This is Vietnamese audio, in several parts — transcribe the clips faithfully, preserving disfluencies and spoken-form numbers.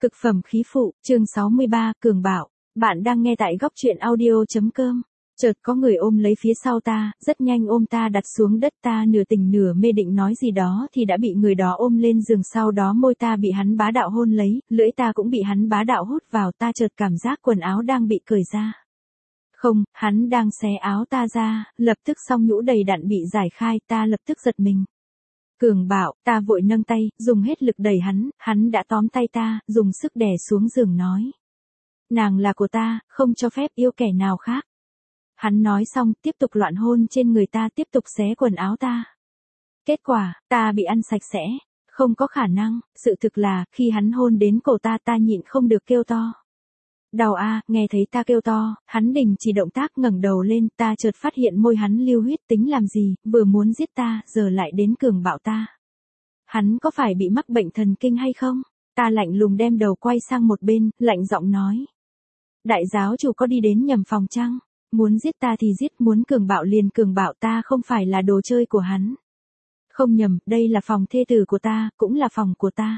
Cực phẩm khí phụ, chương sáu mươi ba, cường bạo. Bạn đang nghe tại góc truyện audio.com. Chợt có người ôm lấy phía sau ta, rất nhanh ôm ta đặt xuống đất, ta nửa tỉnh nửa mê định nói gì đó thì đã bị người đó ôm lên giường, sau đó môi ta bị hắn bá đạo hôn lấy, lưỡi ta cũng bị hắn bá đạo hút vào, ta chợt cảm giác quần áo đang bị cởi ra. Không, hắn đang xé áo ta ra, lập tức song nhũ đầy đặn bị giải khai, ta lập tức giật mình. Cường bạo, ta vội nâng tay, dùng hết lực đẩy hắn, hắn đã tóm tay ta, dùng sức đè xuống giường nói. Nàng là của ta, không cho phép yêu kẻ nào khác. Hắn nói xong, tiếp tục loạn hôn trên người ta, tiếp tục xé quần áo ta. Kết quả, ta bị ăn sạch sẽ, không có khả năng, sự thực là, khi hắn hôn đến cổ ta, ta nhịn không được kêu to. Đau a, à, nghe thấy ta kêu to, hắn đình chỉ động tác ngẩng đầu lên, ta chợt phát hiện môi hắn lưu huyết, tính làm gì, vừa muốn giết ta, giờ lại đến cường bạo ta. Hắn có phải bị mắc bệnh thần kinh hay không? Ta lạnh lùng đem đầu quay sang một bên, lạnh giọng nói. Đại giáo chủ có đi đến nhầm phòng chăng? Muốn giết ta thì giết, muốn cường bạo liền cường bạo, ta không phải là đồ chơi của hắn. Không nhầm, đây là phòng thê tử của ta, cũng là phòng của ta.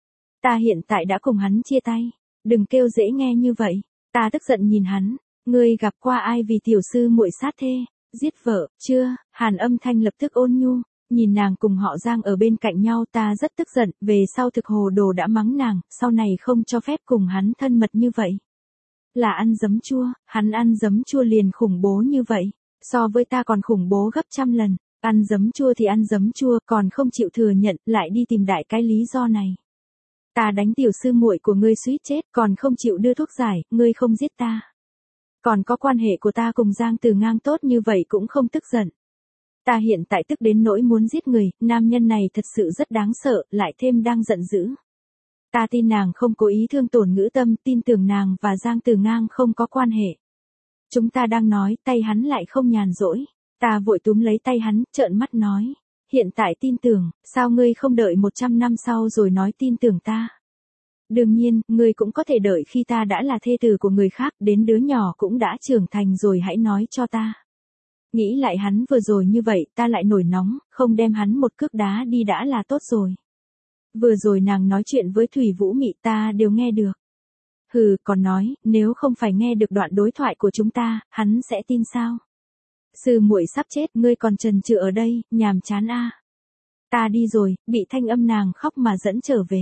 Ta hiện tại đã cùng hắn chia tay. Đừng kêu dễ nghe như vậy. Ta tức giận nhìn hắn. Ngươi gặp qua ai vì tiểu sư muội sát thê, giết vợ, chưa? Hàn Âm Thanh lập tức ôn nhu. Nhìn nàng cùng họ Giang ở bên cạnh nhau, ta rất tức giận, về sau thực hồ đồ đã mắng nàng, sau này không cho phép cùng hắn thân mật như vậy. Là ăn giấm chua, hắn ăn giấm chua liền khủng bố như vậy, so với ta còn khủng bố gấp trăm lần, ăn giấm chua thì ăn giấm chua, còn không chịu thừa nhận, lại đi tìm đại cái lý do này. Ta đánh tiểu sư muội của ngươi suýt chết, còn không chịu đưa thuốc giải, ngươi không giết ta. Còn có quan hệ của ta cùng Giang Từ Ngang tốt như vậy cũng không tức giận. Ta hiện tại tức đến nỗi muốn giết người, nam nhân này thật sự rất đáng sợ, lại thêm đang giận dữ. Ta tin nàng không cố ý thương tổn Ngữ Tâm, tin tưởng nàng và Giang Từ Ngang không có quan hệ. Chúng ta đang nói, tay hắn lại không nhàn rỗi. Ta vội túm lấy tay hắn, trợn mắt nói. Hiện tại tin tưởng, sao ngươi không đợi một trăm năm sau rồi nói tin tưởng ta? Đương nhiên, ngươi cũng có thể đợi khi ta đã là thê tử của người khác, đến đứa nhỏ cũng đã trưởng thành rồi hãy nói cho ta. Nghĩ lại hắn vừa rồi như vậy, ta lại nổi nóng, không đem hắn một cước đá đi đã là tốt rồi. Vừa rồi nàng nói chuyện với Thủy Vũ Mị ta đều nghe được. Hừ, còn nói, nếu không phải nghe được đoạn đối thoại của chúng ta, hắn sẽ tin sao? Sư muội sắp chết, ngươi còn chần chừ ở đây, nhàm chán a. Ta đi rồi, bị thanh âm nàng khóc mà dẫn trở về.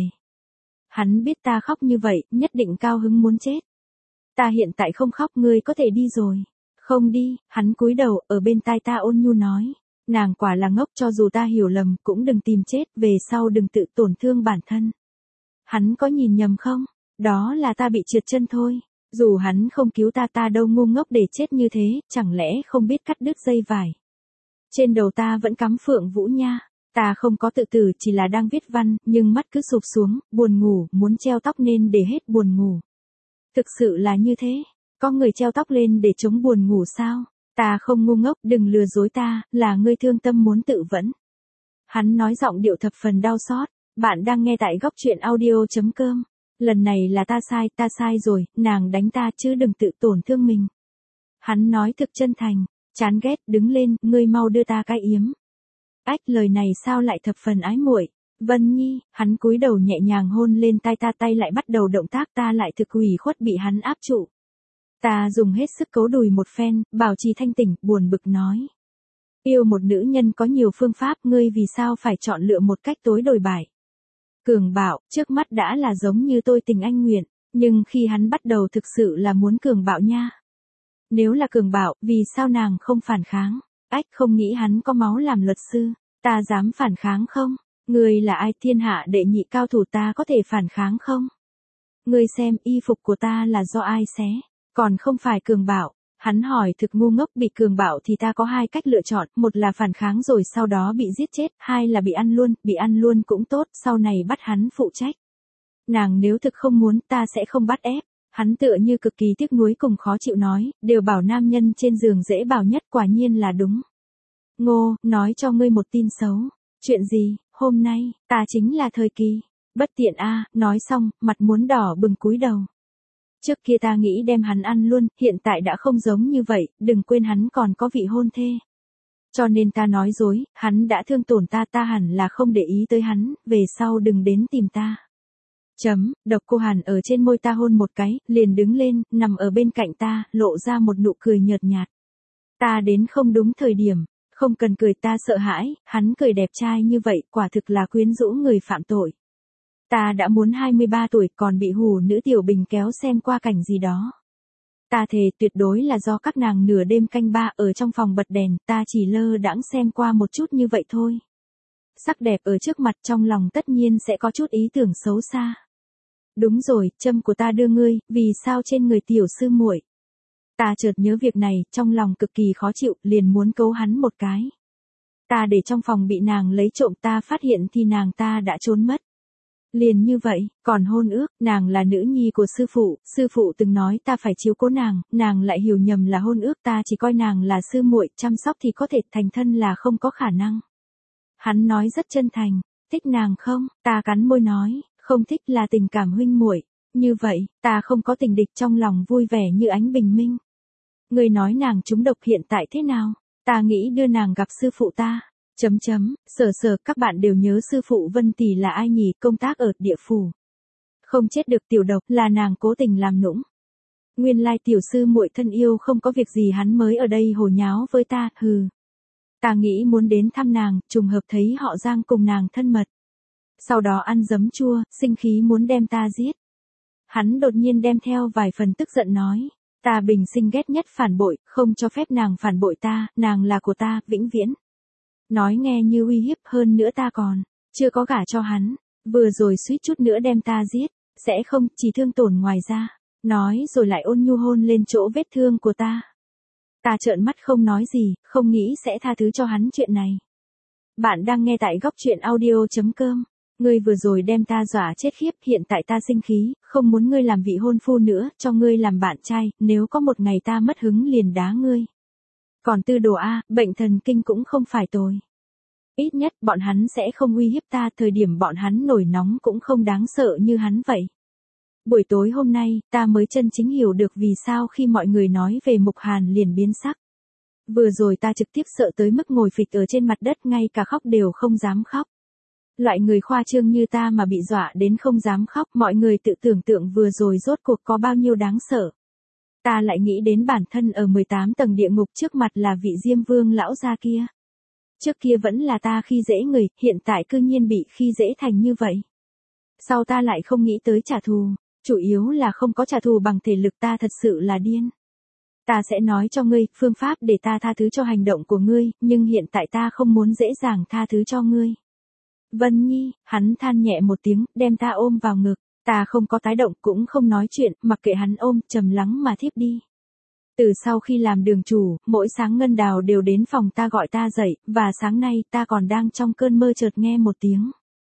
Hắn biết ta khóc như vậy, nhất định cao hứng muốn chết. Ta hiện tại không khóc, ngươi có thể đi rồi. Không đi, hắn cúi đầu, ở bên tai ta ôn nhu nói. Nàng quả là ngốc, cho dù ta hiểu lầm, cũng đừng tìm chết, về sau đừng tự tổn thương bản thân. Hắn có nhìn nhầm không? Đó là ta bị trượt chân thôi. Dù hắn không cứu ta, ta đâu ngu ngốc để chết như thế, chẳng lẽ không biết cắt đứt dây vải. Trên đầu ta vẫn cắm phượng vũ nha. Ta không có tự tử, chỉ là đang viết văn, nhưng mắt cứ sụp xuống, buồn ngủ, muốn treo tóc nên để hết buồn ngủ. Thực sự là như thế. Có người treo tóc lên để chống buồn ngủ sao? Ta không ngu ngốc, đừng lừa dối ta, là ngươi thương tâm muốn tự vẫn. Hắn nói giọng điệu thập phần đau xót. Bạn đang nghe tại góc truyện audio.com. Lần này là ta sai, ta sai rồi, nàng đánh ta chứ đừng tự tổn thương mình. Hắn nói thực chân thành, chán ghét, đứng lên, ngươi mau đưa ta cái yếm. Ách, lời này sao lại thập phần ái muội. Vân Nhi, hắn cúi đầu nhẹ nhàng hôn lên tai ta, tay lại bắt đầu động tác, ta lại thực ủy khuất bị hắn áp trụ. Ta dùng hết sức cấu đùi một phen, bảo trì thanh tỉnh, buồn bực nói. Yêu một nữ nhân có nhiều phương pháp, ngươi vì sao phải chọn lựa một cách tối đồi bại. Cường bạo, trước mắt đã là giống như tôi tình anh nguyện, nhưng khi hắn bắt đầu thực sự là muốn cường bạo nha. Nếu là cường bạo, vì sao nàng không phản kháng? Ách, không nghĩ hắn có máu làm luật sư, ta dám phản kháng không? Ngươi là ai, thiên hạ đệ nhị cao thủ, ta có thể phản kháng không? Ngươi xem, y phục của ta là do ai xé? Còn không phải cường bạo. Hắn hỏi thực ngu ngốc, bị cường bạo thì ta có hai cách lựa chọn, một là phản kháng rồi sau đó bị giết chết, hai là bị ăn luôn, bị ăn luôn cũng tốt, sau này bắt hắn phụ trách. Nàng nếu thực không muốn, ta sẽ không bắt ép. Hắn tựa như cực kỳ tiếc nuối cùng khó chịu nói, đều bảo nam nhân trên giường dễ bảo nhất, quả nhiên là đúng. Ngô, nói cho ngươi một tin xấu. Chuyện gì? Hôm nay, ta chính là thời kỳ bất tiện a. Nói xong, mặt muốn đỏ bừng cúi đầu. Trước kia ta nghĩ đem hắn ăn luôn, hiện tại đã không giống như vậy, đừng quên hắn còn có vị hôn thê. Cho nên ta nói dối, hắn đã thương tổn ta, ta hẳn là không để ý tới hắn, về sau đừng đến tìm ta. Chấm, độc cô Hàn ở trên môi ta hôn một cái, liền đứng lên, nằm ở bên cạnh ta, lộ ra một nụ cười nhợt nhạt. Ta đến không đúng thời điểm, không cần cười, ta sợ hãi, hắn cười đẹp trai như vậy, quả thực là quyến rũ người phạm tội. Ta đã muốn hai mươi ba tuổi còn bị hù nữ tiểu bình kéo xem qua cảnh gì đó. Ta thề tuyệt đối là do các nàng nửa đêm canh ba ở trong phòng bật đèn, ta chỉ lơ đãng xem qua một chút như vậy thôi. Sắc đẹp ở trước mặt, trong lòng tất nhiên sẽ có chút ý tưởng xấu xa. Đúng rồi, châm của ta đưa ngươi, vì sao trên người tiểu sư muội? Ta chợt nhớ việc này, trong lòng cực kỳ khó chịu, liền muốn cấu hắn một cái. Ta để trong phòng bị nàng lấy trộm, ta phát hiện thì nàng ta đã trốn mất. Liền như vậy, còn hôn ước, nàng là nữ nhi của sư phụ, sư phụ từng nói ta phải chiếu cố nàng, nàng lại hiểu nhầm là hôn ước, ta chỉ coi nàng là sư muội, chăm sóc thì có thể thành thân là không có khả năng. Hắn nói rất chân thành, thích nàng không? Ta cắn môi nói, không thích, là tình cảm huynh muội. Như vậy, ta không có tình địch, trong lòng vui vẻ như ánh bình minh. Người nói nàng trúng độc hiện tại thế nào? Ta nghĩ đưa nàng gặp sư phụ ta. Chấm chấm, sở sở, các bạn đều nhớ sư phụ Vân Tỷ là ai nhỉ, công tác ở địa phủ. Không chết được tiểu độc, là nàng cố tình làm nũng. Nguyên lai tiểu sư muội thân yêu không có việc gì hắn mới ở đây hồ nháo với ta, hừ. Ta nghĩ muốn đến thăm nàng, trùng hợp thấy họ Giang cùng nàng thân mật. Sau đó ăn giấm chua, sinh khí muốn đem ta giết. Hắn đột nhiên đem theo vài phần tức giận nói, ta bình sinh ghét nhất phản bội, không cho phép nàng phản bội ta, nàng là của ta, vĩnh viễn. Nói nghe như uy hiếp, hơn nữa ta còn chưa có gả cho hắn, vừa rồi suýt chút nữa đem ta giết, sẽ không, chỉ thương tổn ngoài ra. Nói rồi lại ôn nhu hôn lên chỗ vết thương của ta. Ta trợn mắt không nói gì, không nghĩ sẽ tha thứ cho hắn chuyện này. Bạn đang nghe tại góc truyện audio chấm com. Ngươi vừa rồi đem ta dọa chết khiếp, hiện tại ta sinh khí, không muốn ngươi làm vị hôn phu nữa, cho ngươi làm bạn trai, nếu có một ngày ta mất hứng liền đá ngươi. Còn tư đồ A, bệnh thần kinh cũng không phải tồi. Ít nhất, bọn hắn sẽ không uy hiếp ta, thời điểm bọn hắn nổi nóng cũng không đáng sợ như hắn vậy. Buổi tối hôm nay, ta mới chân chính hiểu được vì sao khi mọi người nói về Mục Hàn liền biến sắc. Vừa rồi ta trực tiếp sợ tới mức ngồi phịch ở trên mặt đất, ngay cả khóc đều không dám khóc. Loại người khoa trương như ta mà bị dọa đến không dám khóc, mọi người tự tưởng tượng vừa rồi rốt cuộc có bao nhiêu đáng sợ. Ta lại nghĩ đến bản thân ở mười tám tầng địa ngục, trước mặt là vị Diêm Vương lão gia kia. Trước kia vẫn là ta khi dễ người, hiện tại cư nhiên bị khi dễ thành như vậy. Sau ta lại không nghĩ tới trả thù, chủ yếu là không có trả thù bằng thể lực, ta thật sự là điên. Ta sẽ nói cho ngươi, phương pháp để ta tha thứ cho hành động của ngươi, nhưng hiện tại ta không muốn dễ dàng tha thứ cho ngươi. Vân Nhi, hắn than nhẹ một tiếng, đem ta ôm vào ngực, ta không có tái động cũng không nói chuyện, mặc kệ hắn ôm, trầm lắng mà thiếp đi. Từ sau khi làm đường chủ, mỗi sáng Ngân Đào đều đến phòng ta gọi ta dậy, và sáng nay ta còn đang trong cơn mơ chợt nghe một tiếng.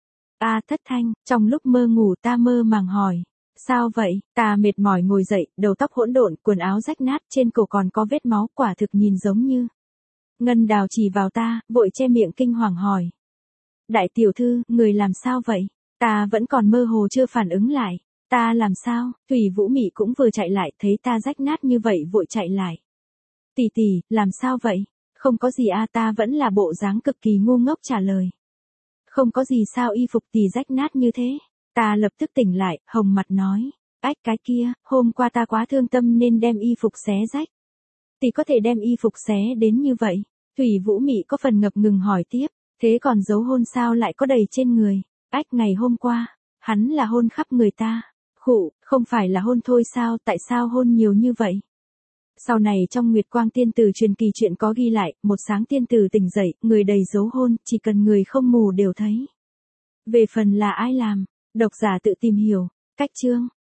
A thất thanh, trong lúc mơ ngủ ta mơ màng hỏi. Sao vậy? Ta mệt mỏi ngồi dậy, đầu tóc hỗn độn, quần áo rách nát, trên cổ còn có vết máu, quả thực nhìn giống như. Ngân Đào chỉ vào ta, vội che miệng kinh hoàng hỏi. Đại tiểu thư, người làm sao vậy? Ta vẫn còn mơ hồ chưa phản ứng lại. Ta làm sao? Thủy Vũ Mị cũng vừa chạy lại, thấy ta rách nát như vậy vội chạy lại. Tỷ tỷ, làm sao vậy? Không có gì a, ta vẫn là bộ dáng cực kỳ ngu ngốc trả lời. Không có gì sao, y phục tỷ rách nát như thế. Ta lập tức tỉnh lại, hồng mặt nói. Ách cái kia, hôm qua ta quá thương tâm nên đem y phục xé rách. Tỷ có thể đem y phục xé đến như vậy? Thủy Vũ Mị có phần ngập ngừng hỏi tiếp. Thế còn dấu hôn sao lại có đầy trên người? Ách ngày hôm qua, hắn là hôn khắp người ta. Khụ, không phải là hôn thôi sao, tại sao hôn nhiều như vậy? Sau này trong Nguyệt Quang Tiên Tử truyền kỳ chuyện có ghi lại, một sáng tiên tử tỉnh dậy, người đầy dấu hôn, chỉ cần người không mù đều thấy. Về phần là ai làm, độc giả tự tìm hiểu. Cách chương